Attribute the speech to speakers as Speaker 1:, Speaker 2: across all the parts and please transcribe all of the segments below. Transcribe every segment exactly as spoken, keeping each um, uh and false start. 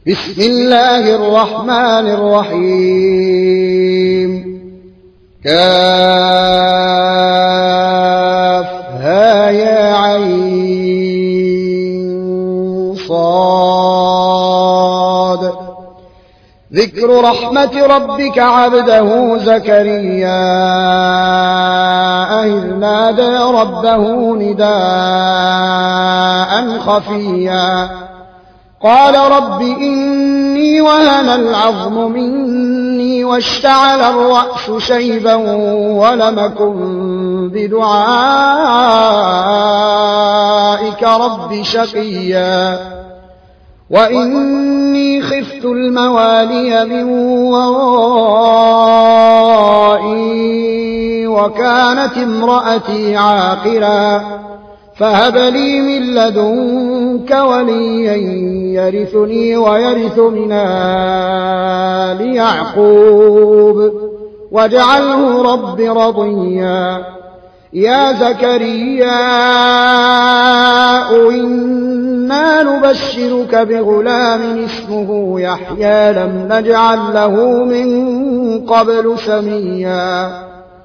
Speaker 1: بسم الله الرحمن الرحيم كافها يا عين صاد ذكر رحمة ربك عبده زكريا إذ نادى ربه نداء خفيا قال رب إني وهن العظم مني واشتعل الرأس شيبا ولم أكن بدعائك رب شقيا وإني خفت الموالي من ورائي وكانت امرأتي عاقرا فهب لي من لدنك وليا يرثني ويرث من آل يعقوب واجعله رب رضيا يا زكريا إنا نبشرك بغلام اسمه يحيى لم نجعل له من قبل سميا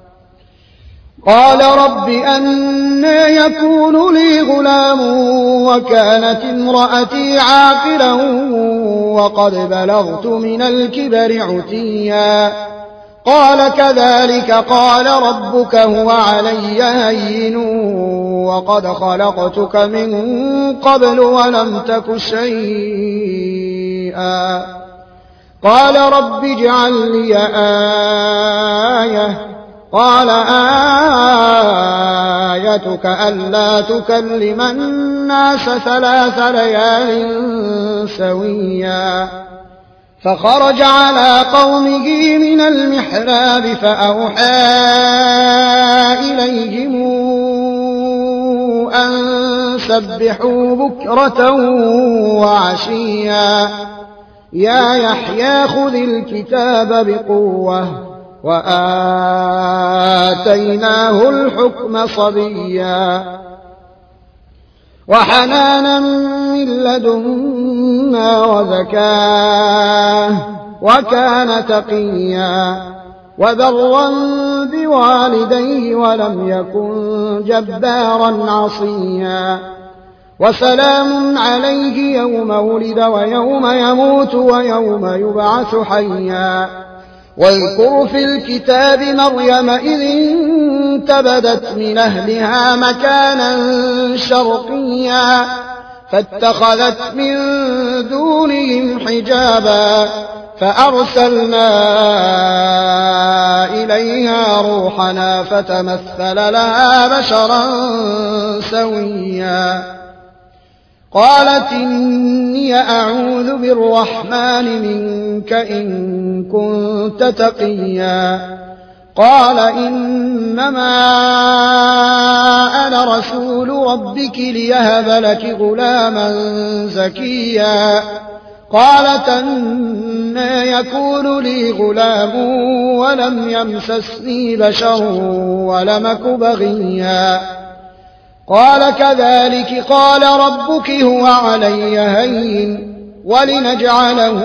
Speaker 1: قال رب أنى يكون لي غلام وكانت امرأتي عاقرا وقد بلغت من الكبر عتيا قال كذلك قال ربك هو علي هين وقد خلقتك من قبل ولم تك شيئا قال رب اجعل لي آية قال آيتك ألا تكلم الناس ثلاث ليال سويا فخرج على قومه من المحراب فأوحى إليهم أن سبحوا بكرة وعشيا يا يحيى خذ الكتاب بقوة وآتيناه الحكم صبيا وحنانا من لدنا وزكاه وكان تقيا وبرا بوالديه ولم يكن جبارا عصيا وسلام عليه يوم ولد ويوم يموت ويوم يبعث حيا واذكر في الكتاب مريم إذ انتبذت من أهلها مكانا شرقيا فاتخذت من دونهم حجابا فأرسلنا إليها روحنا فتمثل لها بشرا سويا قالت إني أعوذ بالرحمن منك إن كنت تقيا قال إنما أنا رسول ربك ليهب لك غلاما زكيا قالت أنى يكون لي غلام ولم يمسسني بشر ولم أك بغيا قال كذلك قال ربك هو علي هين ولنجعله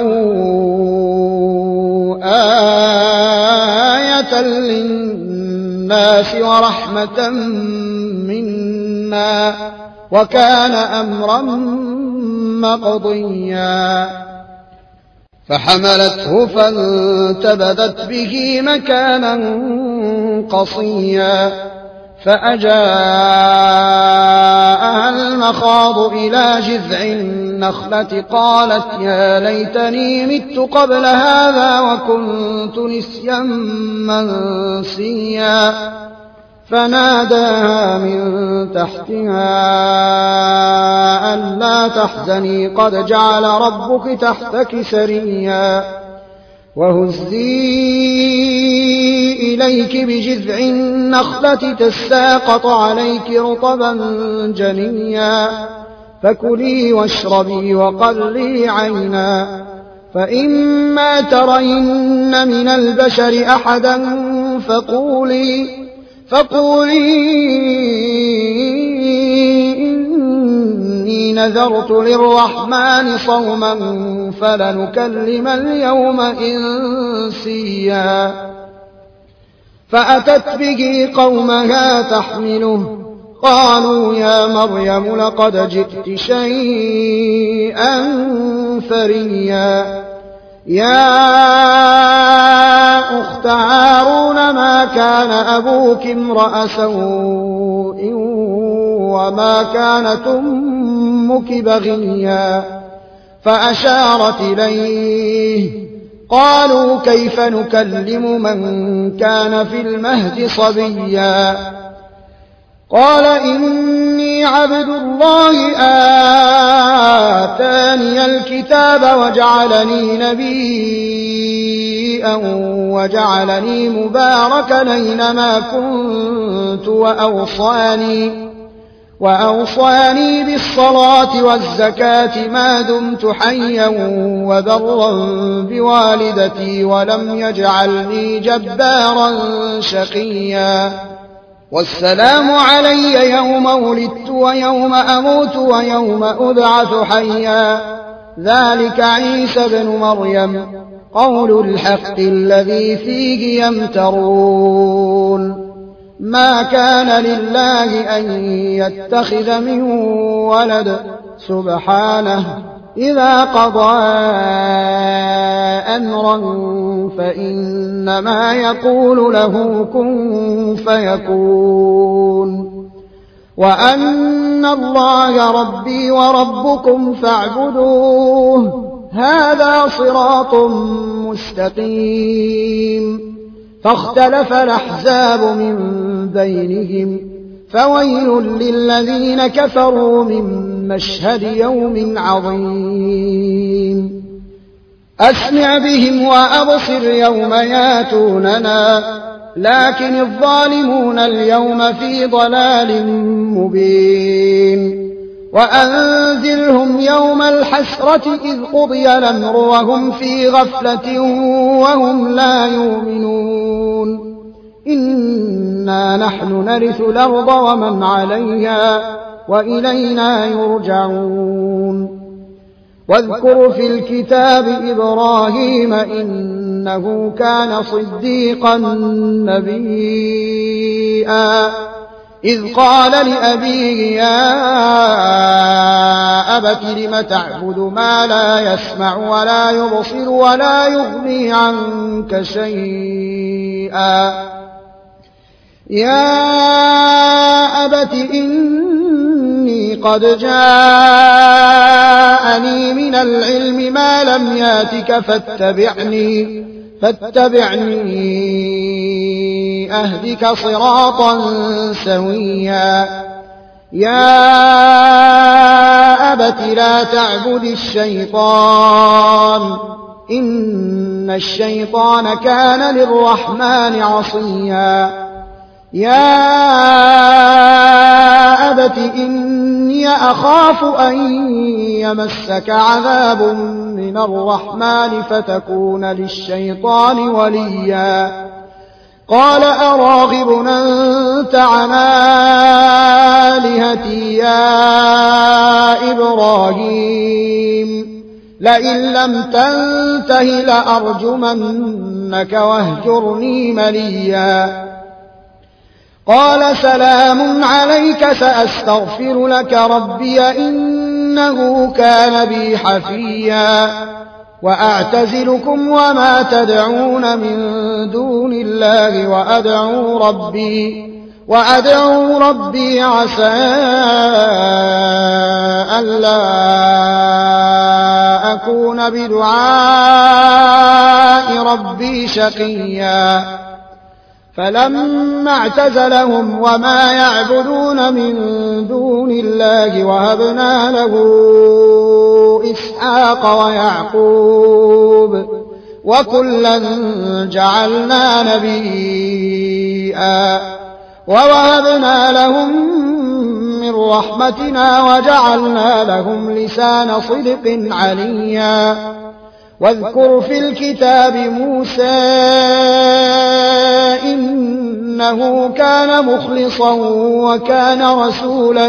Speaker 1: آية للناس ورحمة منا وكان أمرا مقضيا فحملته فانتبذت به مكانا قصيا فأجاءها المخاض إلى جذع النخلة قالت يا ليتني مت قبل هذا وكنت نسيا منسيا فناداها من تحتها ألا تحزني قد جعل ربك تحتك سريا وهزي إليك بجذع النخلة تساقط عليك رطبا جنيا فكلي واشربي وقري عينا فإما ترين من البشر أحدا فقولي فقولي إني نذرت للرحمن صوما فلنكلم اليوم إنسيا فأتت به قومها تحمله قالوا يا مريم لقد جئت شيئا فريا يا أخت هارون ما كان أبوك امرأ سوء وما كانت أمك بغيا فأشارت إليه قالوا كيف نكلم من كان في المهد صبيا قال إني عبد الله آتاني الكتاب وجعلني نبيا وجعلني مباركا أينما كنت وأوصاني, وأوصاني بالصلاة والزكاة ما دمت حيا وبرا بوالدتي ولم يجعلني جبارا شقيا والسلام علي يوم ولدت ويوم أموت ويوم أبعث حيا ذلك عيسى بن مريم قول الحق الذي فيه يمترون ما كان لله أن يتخذ من ولد سبحانه إذا قضى أمرا فإنما يقول له كن فيكون وأن الله ربي وربكم فاعبدوه هذا صراط مستقيم فاختلف الأحزاب من بينهم فويل للذين كفروا من مشهد يوم عظيم أسمع بهم وأبصر يوم ياتوننا لكن الظالمون اليوم في ضلال مبين وأنذرهم يوم الحسرة إذ قضي الأمر وهم في غفلة وهم لا يؤمنون إنا نحن نرث الأرض ومن عليها وإلينا يرجعون واذكر في الكتاب إبراهيم إنه كان صديقا نبيا إذ قال لأبيه يا أبت لم تعبد ما لا يسمع ولا يبصر ولا يغني عنك شيئا يا أبت إني قد جاءني من العلم ما لم ياتك فاتبعني فاتبعني أهدك صراطا سويا يا أبت لا تعبد الشيطان إن الشيطان كان للرحمن عصيا يا أبت إني أخاف أن يمسك عذاب من الرحمن فتكون للشيطان وليا قال أراغب أنت عن آلهتي يا إبراهيم لئن لم تنته لأرجمنك واهجرني مليا قال سلام عليك سأستغفر لك ربي إنه كان بي حفيا وأعتزلكم وما تدعون من دون الله وأدعو ربي وأدعو ربي عسى ألا أكون بدعاء ربي شقيا فلما اعتزلهم وما يعبدون من دون الله وهبنا له إسحاق ويعقوب وكلا جعلنا نبيا ووهبنا لهم من رحمتنا وجعلنا لهم لسان صدق عليا واذكر في الكتاب موسى إنه إنه كان مخلصا وكان رسولا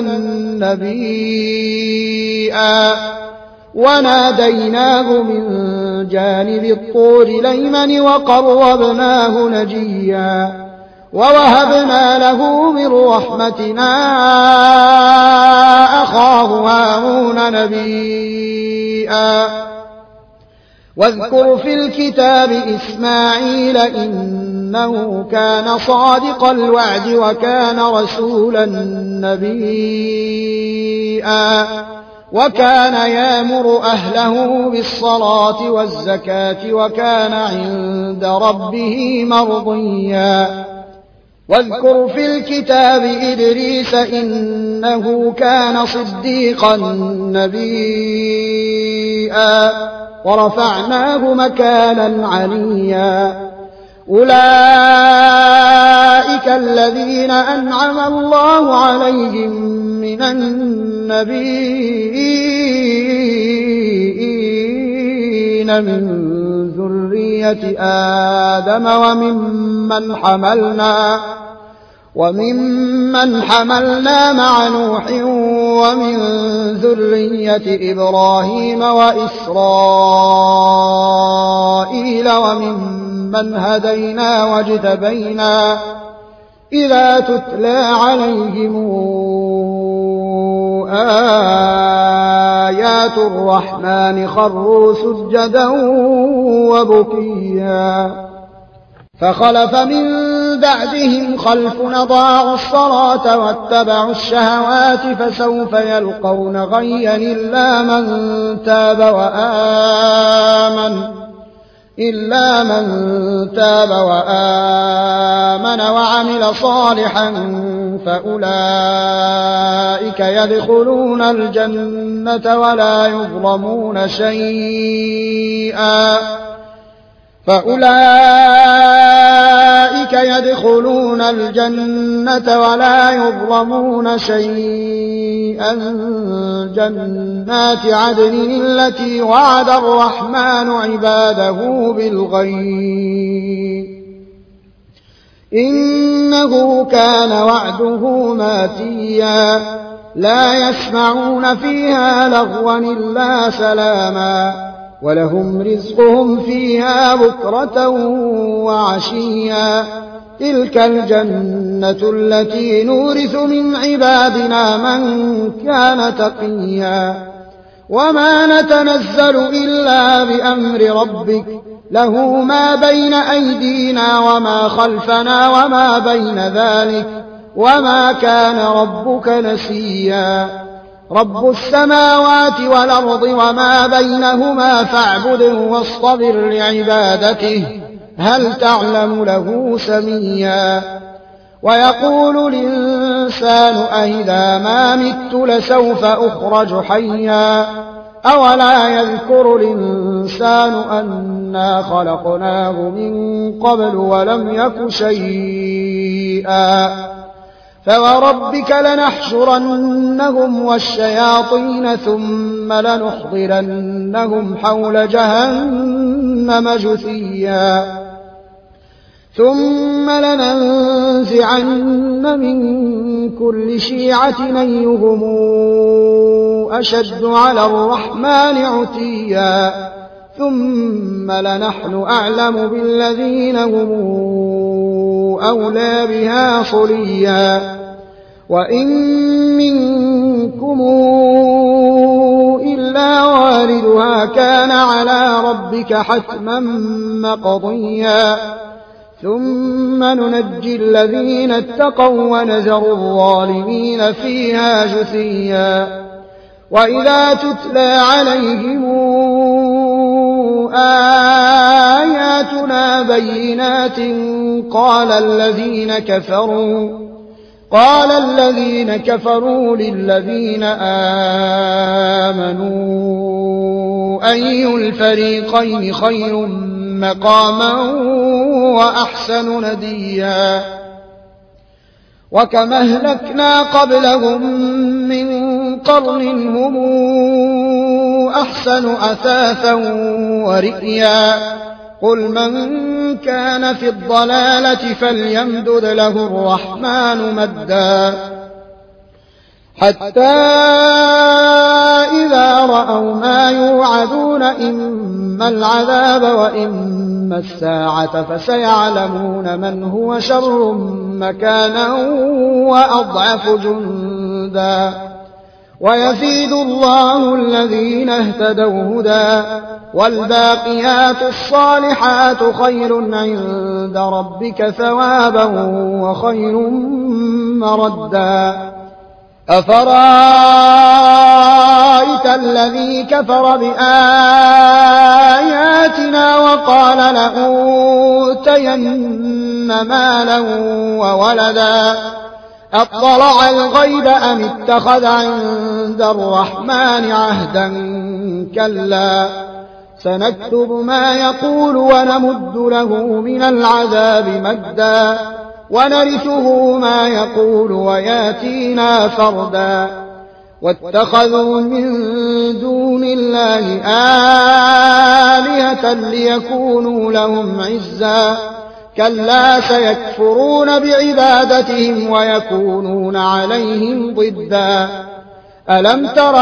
Speaker 1: نبيا وناديناه من جانب الطور الأيمن وقربناه نجيا ووهبنا له من رحمتنا أخاه هارون نبيا واذكر في الكتاب إسماعيل إنه كان صادق الوعد وكان رسولا نبيا وكان يأمر أهله بالصلاة والزكاة وكان عند ربه مرضيا واذكر في الكتاب إدريس إنه كان صديقا نبيا ورفعناه مكانا عليا أولئك الذين أنعم الله عليهم من النبيين من ذرية آدم وممن حملنا وممن حملنا مع نوح ومن ذرية إبراهيم وإسرائيل وممن هدينا واجتبينا إذا تتلى عليهم آيات الرحمن خروا سجدا وبكيا فخلف من بعدهم خلف أضاعوا الصلاة واتبعوا الشهوات فسوف يلقون غيا إلا من تاب وآمن إلا من تاب وآمن وعمل صالحا فأولئك يدخلون الجنة ولا يظلمون شيئا فأولئك يدخلون الجنة ولا يظلمون شيئا جنات عدن التي وعد الرحمن عباده بالغيب إنه كان وعده ماتيا لا يسمعون فيها لغوا إلا سلاما ولهم رزقهم فيها بكرة وعشيا تلك الجنة التي نورث من عبادنا من كان تقيا وما نتنزل إلا بأمر ربك له ما بين أيدينا وما خلفنا وما بين ذلك وما كان ربك نسيا رب السماوات والأرض وما بينهما فاعبده واصطبر لعبادته هل تعلم له سميا ويقول الإنسان أإذا ما مت لسوف أخرج حيا أولا يذكر الإنسان أنا خلقناه من قبل ولم يك شيئا فوربك لنحشرنهم والشياطين ثم لنحضرنهم حول جهنم جثيا ثم لننزعن من كل شيعة أيهم أشد على الرحمن عتيا ثم لنحن أعلم بالذين هم أولى بها صليا وإن منكم إلا واردها كان على ربك حتما مقضيا ثم ننجي الذين اتقوا ونذر الظالمين فيها جثيا وإذا تتلى عليهم آياتنا بينات قال الذين كفروا قال الذين كفروا للذين آمنوا أي الفريقين خير مقاما وأحسن نديا وكم أهلكنا قبلهم من قرن هم أحسن أثاثا ورئيا قل من كان في الضلالة فليمدد له الرحمن مدا حتى إذا رأوا ما يوعدون إما العذاب وإما الساعة فسيعلمون من هو شر مكانا وأضعف جندا ويزيد الله الذين اهتدوا هدى والباقيات الصالحات خير عند ربك ثوابا وخير مردا أفرأيت الذي كفر بآياتنا وقال لأوتين مالا وولدا أطلع الغيب أم اتخذ عند الرحمن عهدا كلا سنكتب ما يقول ونمد له من العذاب مدا ونرثه ما يقول وياتينا فردا واتخذوا من دون الله آلهة ليكونوا لهم عزا كلا سيكفرون بعبادتهم ويكونون عليهم ضدا ألم تر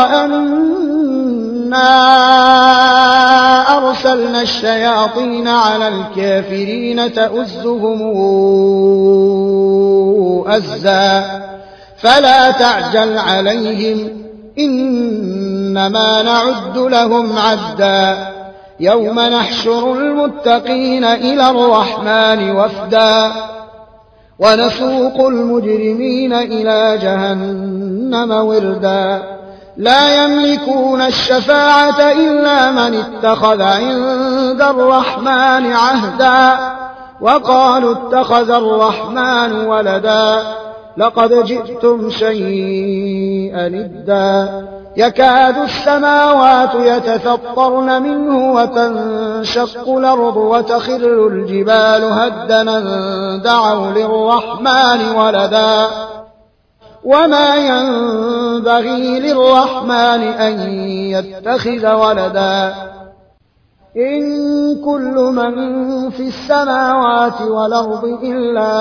Speaker 1: أنا أرسلنا الشياطين على الكافرين تؤزهم أزا فلا تعجل عليهم إنما نعد لهم عدا يوم نحشر المتقين إلى الرحمن وفدا ونسوق المجرمين إلى جهنم وردا لا يملكون الشفاعة إلا من اتخذ عند الرحمن عهدا وقالوا اتخذ الرحمن ولدا لقد جئتم شيئا إدا يكاد السماوات يتفطرن منه وتنشق الأرض وتخر الجبال هدا دعوا للرحمن ولدا وما ينبغي للرحمن أن يتخذ ولدا إن كل من في السماوات والأرض إلا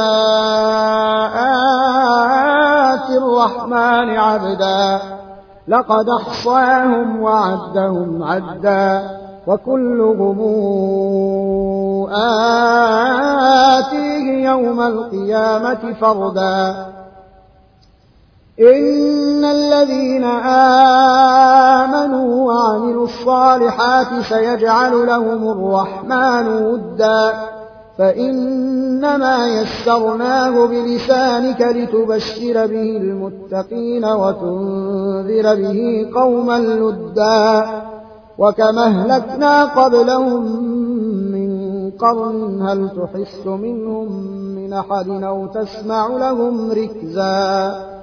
Speaker 1: آتي الرحمن عبدا لقد أحصاهم وعدهم عدا وكلهم آتيه يوم القيامة فردا إن الذين آمنوا وعملوا الصالحات سيجعل لهم الرحمن ودا فإنما يسرناه بلسانك لتبشر به المتقين وتنذر به قوما لدا وكما أهلكنا قبلهم من قرن هل تحس منهم من أحد أو تسمع لهم ركزا